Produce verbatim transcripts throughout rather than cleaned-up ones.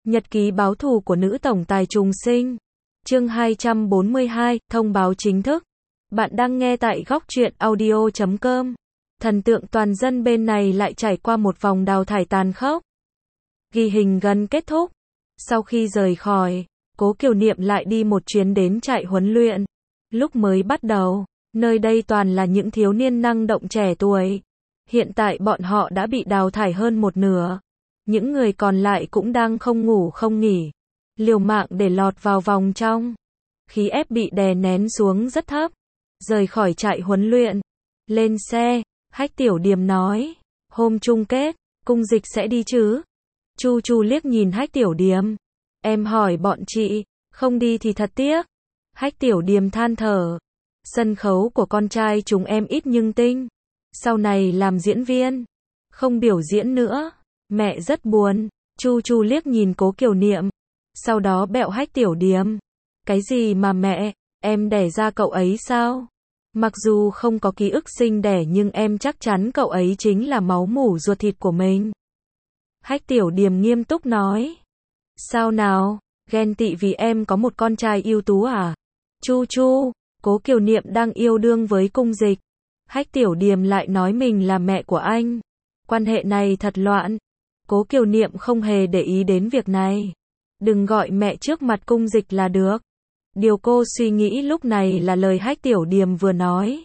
Nhật ký báo thù của nữ tổng tài trùng sinh. Chương hai trăm bốn mươi hai, thông báo chính thức. Bạn đang nghe tại góc truyện audio chấm com. Thần tượng toàn dân bên này lại trải qua một vòng đào thải tàn khốc. Ghi hình gần kết thúc. Sau khi rời khỏi, Cố Kiều Niệm lại đi một chuyến đến trại huấn luyện. Lúc mới bắt đầu, nơi đây toàn là những thiếu niên năng động trẻ tuổi. Hiện tại bọn họ đã bị đào thải hơn một nửa. Những người còn lại cũng đang không ngủ không nghỉ, liều mạng để lọt vào vòng trong. Khí ép bị đè nén xuống rất thấp. Rời khỏi trại huấn luyện, lên xe, Hách Tiểu Điềm nói, hôm chung kết, Cung Dịch sẽ đi chứ? Chu Chu liếc nhìn Hách Tiểu Điềm, em hỏi bọn chị, không đi thì thật tiếc. Hách Tiểu Điềm than thở, sân khấu của con trai chúng em ít nhưng tinh, sau này làm diễn viên, không biểu diễn nữa. Mẹ rất buồn. Chu Chu liếc nhìn Cố Kiều Niệm, sau đó bẹo Hách Tiểu Điềm. Cái gì mà mẹ, em đẻ ra cậu ấy sao? Mặc dù không có ký ức sinh đẻ nhưng em chắc chắn cậu ấy chính là máu mủ ruột thịt của mình. Hách Tiểu Điềm nghiêm túc nói. Sao nào, ghen tị vì em có một con trai ưu tú à? Chu Chu, Cố Kiều Niệm đang yêu đương với Cung Dịch. Hách Tiểu Điềm lại nói mình là mẹ của anh. Quan hệ này thật loạn. Cố Kiều Niệm không hề để ý đến việc này. Đừng gọi mẹ trước mặt Cung Dịch là được. Điều cô suy nghĩ lúc này là lời Hách Tiểu Điềm vừa nói.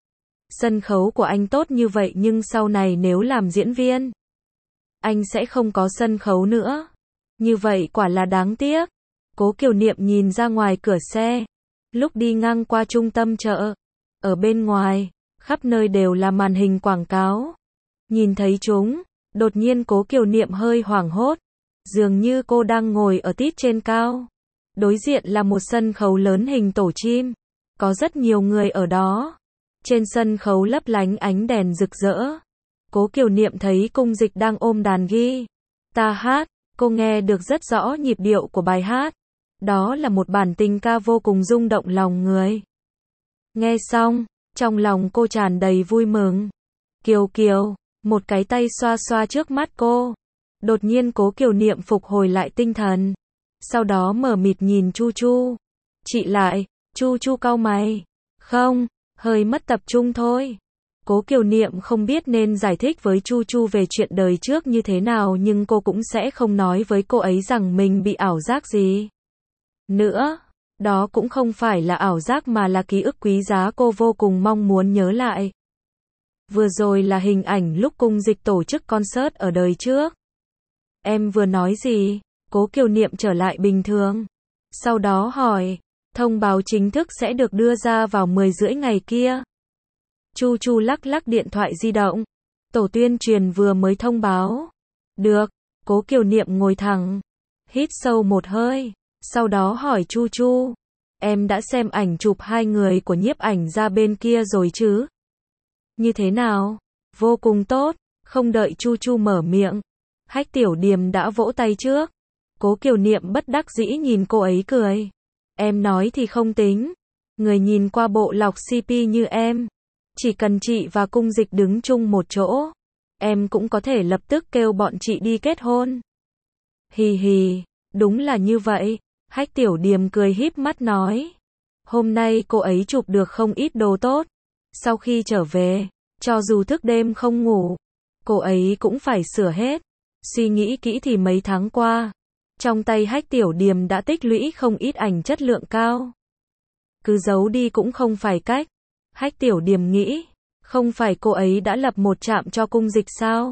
Sân khấu của anh tốt như vậy nhưng sau này nếu làm diễn viên, anh sẽ không có sân khấu nữa. Như vậy quả là đáng tiếc. Cố Kiều Niệm nhìn ra ngoài cửa xe. Lúc đi ngang qua trung tâm chợ, ở bên ngoài, khắp nơi đều là màn hình quảng cáo. Nhìn thấy chúng, đột nhiên Cố Kiều Niệm hơi hoảng hốt. Dường như cô đang ngồi ở tít trên cao. Đối diện là một sân khấu lớn hình tổ chim. Có rất nhiều người ở đó. Trên sân khấu lấp lánh ánh đèn rực rỡ. Cố Kiều Niệm thấy Cung Dịch đang ôm đàn guitar hát. Cô nghe được rất rõ nhịp điệu của bài hát. Đó là một bản tình ca vô cùng rung động lòng người. Nghe xong, trong lòng cô tràn đầy vui mừng. Kiều Kiều, một cái tay xoa xoa trước mắt cô. Đột nhiên Cố Kiều Niệm phục hồi lại tinh thần. Sau đó mở mịt nhìn Chu Chu. Chị lại, Chu Chu cau mày. Không, hơi mất tập trung thôi. Cố Kiều Niệm không biết nên giải thích với Chu Chu về chuyện đời trước như thế nào nhưng cô cũng sẽ không nói với cô ấy rằng mình bị ảo giác gì nữa. Đó cũng không phải là ảo giác mà là ký ức quý giá cô vô cùng mong muốn nhớ lại. Vừa rồi là hình ảnh lúc Cung Dịch tổ chức concert ở đời trước. Em vừa nói gì? Cố Kiều Niệm trở lại bình thường. Sau đó hỏi, thông báo chính thức sẽ được đưa ra vào mười rưỡi ngày kia. Chu Chu lắc lắc điện thoại di động. Tổ tuyên truyền vừa mới thông báo. Được. Cố Kiều Niệm ngồi thẳng, hít sâu một hơi, sau đó hỏi Chu Chu, em đã xem ảnh chụp hai người của nhiếp ảnh gia bên kia rồi chứ? Như thế nào? Vô cùng tốt. Không đợi Chu Chu mở miệng, Hách Tiểu Điềm đã vỗ tay trước. Cố Kiều Niệm bất đắc dĩ nhìn cô ấy cười. Em nói thì không tính. Người nhìn qua bộ lọc xê pê như em, chỉ cần chị và Cung Dịch đứng chung một chỗ, em cũng có thể lập tức kêu bọn chị đi kết hôn. Hì hì, đúng là như vậy. Hách Tiểu Điềm cười híp mắt nói. Hôm nay cô ấy chụp được không ít đồ tốt. Sau khi trở về, cho dù thức đêm không ngủ, cô ấy cũng phải sửa hết. Suy nghĩ kỹ thì mấy tháng qua, trong tay Hách Tiểu Điềm đã tích lũy không ít ảnh chất lượng cao. Cứ giấu đi cũng không phải cách. Hách Tiểu Điềm nghĩ, không phải cô ấy đã lập một trạm cho Cung Dịch sao?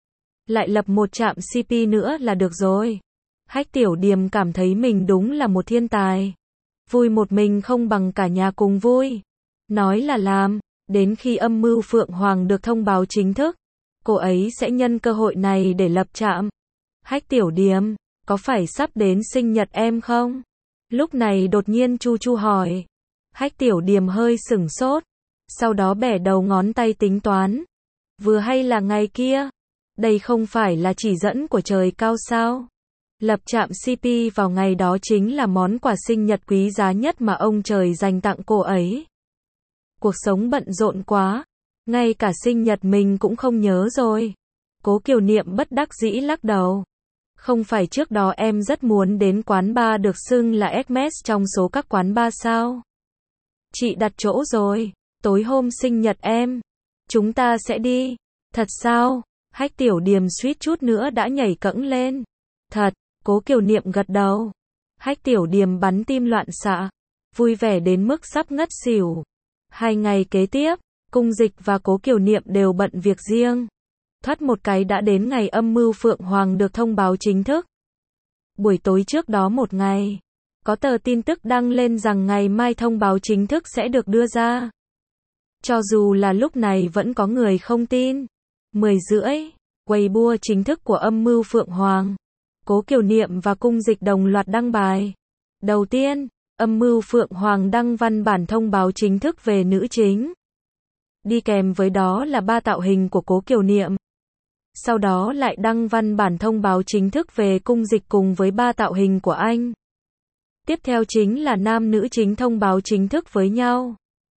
Lại lập một trạm xê pê nữa là được rồi. Hách Tiểu Điềm cảm thấy mình đúng là một thiên tài. Vui một mình không bằng cả nhà cùng vui. Nói là làm, đến khi âm mưu Phượng Hoàng được thông báo chính thức, cô ấy sẽ nhân cơ hội này để lập trạm. Hách Tiểu Điềm, có phải sắp đến sinh nhật em không? Lúc này đột nhiên Chu Chu hỏi. Hách Tiểu Điềm hơi sửng sốt, sau đó bẻ đầu ngón tay tính toán. Vừa hay là ngày kia, đây không phải là chỉ dẫn của trời cao sao? Lập trạm xê pê vào ngày đó chính là món quà sinh nhật quý giá nhất mà ông trời dành tặng cô ấy. Cuộc sống bận rộn quá, ngay cả sinh nhật mình cũng không nhớ rồi. Cố Kiều Niệm bất đắc dĩ lắc đầu. Không phải trước đó em rất muốn đến quán bar được xưng là Hermes trong số các quán bar sao? Chị đặt chỗ rồi, tối hôm sinh nhật em, chúng ta sẽ đi. Thật sao? Hách Tiểu Điềm suýt chút nữa đã nhảy cẫng lên. Thật, Cố Kiều Niệm gật đầu. Hách Tiểu Điềm bắn tim loạn xạ, vui vẻ đến mức sắp ngất xỉu. Hai ngày kế tiếp, Cung Dịch và Cố Kiều Niệm đều bận việc riêng. Thoát một cái đã đến ngày âm mưu Phượng Hoàng được thông báo chính thức. Buổi tối trước đó một ngày, có tờ tin tức đăng lên rằng ngày mai thông báo chính thức sẽ được đưa ra. Cho dù là lúc này vẫn có người không tin. Mười rưỡi, Weibo chính thức của âm mưu Phượng Hoàng. Cố Kiều Niệm và Cung Dịch đồng loạt đăng bài. Đầu tiên, âm mưu Phượng Hoàng đăng văn bản thông báo chính thức về nữ chính. Đi kèm với đó là ba tạo hình của Cố Kiều Niệm. Sau đó lại đăng văn bản thông báo chính thức về Cung Dịch cùng với ba tạo hình của anh. Tiếp theo chính là nam nữ chính thông báo chính thức với nhau.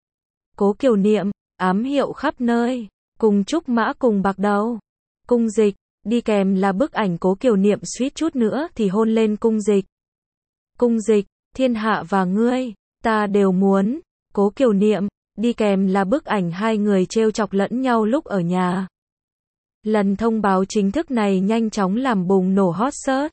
Cố Kiều Niệm, ám hiệu khắp nơi, cùng trúc mã cùng bạc đầu. Cung Dịch, đi kèm là bức ảnh Cố Kiều Niệm suýt chút nữa thì hôn lên Cung Dịch. Cung Dịch, thiên hạ và ngươi, ta đều muốn. Cố Kiều Niệm, đi kèm là bức ảnh hai người trêu chọc lẫn nhau lúc ở nhà. Lần thông báo chính thức này nhanh chóng làm bùng nổ hot search.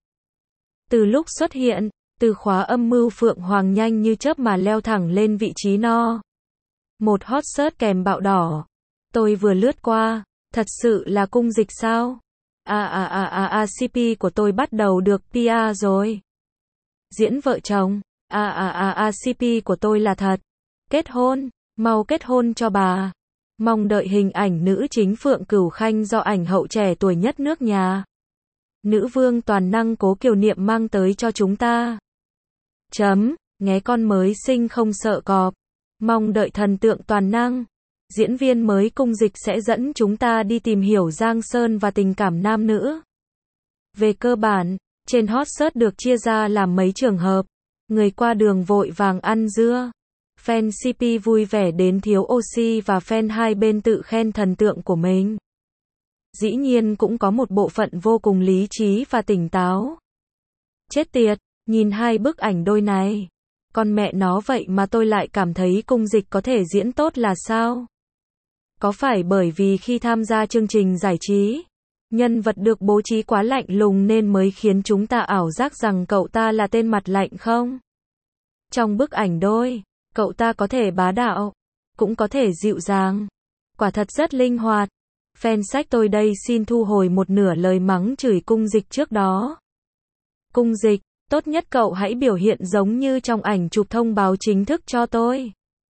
Từ lúc xuất hiện, từ khóa âm mưu Phượng Hoàng nhanh như chớp mà leo thẳng lên vị trí no. Một hot search kèm bạo đỏ. Tôi vừa lướt qua, thật sự là Cung Dịch sao? À à à à à xê pê của tôi bắt đầu được pê e rồi. Diễn vợ chồng, à à à à xê pê của tôi là thật. Kết hôn, mau kết hôn cho bà. Mong đợi hình ảnh nữ chính Phượng Cửu Khanh do ảnh hậu trẻ tuổi nhất nước nhà. Nữ vương toàn năng Cố Kiều Niệm mang tới cho chúng ta. Chấm, nghé con mới sinh không sợ cọp. Mong đợi thần tượng toàn năng. Diễn viên mới Cung Dịch sẽ dẫn chúng ta đi tìm hiểu Giang Sơn và tình cảm nam nữ. Về cơ bản, trên hot search được chia ra làm mấy trường hợp. Người qua đường vội vàng ăn dưa. Fan xê pê vui vẻ đến thiếu oxy và fan hai bên tự khen thần tượng của mình. Dĩ nhiên cũng có một bộ phận vô cùng lý trí và tỉnh táo. Chết tiệt, nhìn hai bức ảnh đôi này. Con mẹ nó vậy mà tôi lại cảm thấy Cung Dịch có thể diễn tốt là sao? Có phải bởi vì khi tham gia chương trình giải trí, nhân vật được bố trí quá lạnh lùng nên mới khiến chúng ta ảo giác rằng cậu ta là tên mặt lạnh không? Trong bức ảnh đôi, cậu ta có thể bá đạo, cũng có thể dịu dàng. Quả thật rất linh hoạt. Fan sách tôi đây xin thu hồi một nửa lời mắng chửi Cung Dịch trước đó. Cung Dịch, tốt nhất cậu hãy biểu hiện giống như trong ảnh chụp thông báo chính thức cho tôi.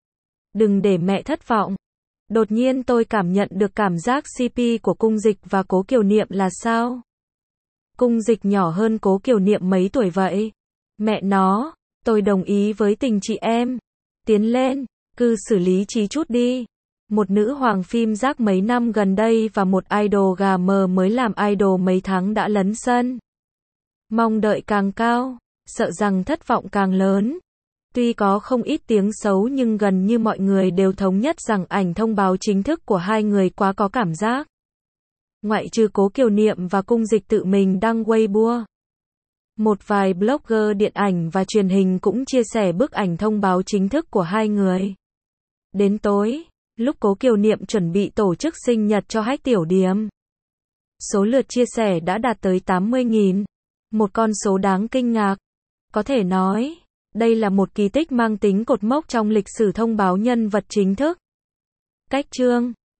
Đừng để mẹ thất vọng. Đột nhiên tôi cảm nhận được cảm giác xê pê của Cung Dịch và Cố Kiều Niệm là sao? Cung Dịch nhỏ hơn Cố Kiều Niệm mấy tuổi vậy? Mẹ nó, tôi đồng ý với tình chị em. Tiến lên, cư xử lý trí chút đi. Một nữ hoàng phim rác mấy năm gần đây và một idol gà mờ mới làm idol mấy tháng đã lấn sân. Mong đợi càng cao, sợ rằng thất vọng càng lớn. Tuy có không ít tiếng xấu nhưng gần như mọi người đều thống nhất rằng ảnh thông báo chính thức của hai người quá có cảm giác. Ngoại trừ Cố Kiều Niệm và Cung Dịch tự mình đăng Weibo. Một vài blogger điện ảnh và truyền hình cũng chia sẻ bức ảnh thông báo chính thức của hai người. Đến tối, lúc Cố Kiều Niệm chuẩn bị tổ chức sinh nhật cho Hách Tiểu Điềm, số lượt chia sẻ đã đạt tới tám mươi nghìn. Một con số đáng kinh ngạc. Có thể nói, đây là một kỳ tích mang tính cột mốc trong lịch sử thông báo nhân vật chính thức. Cách chương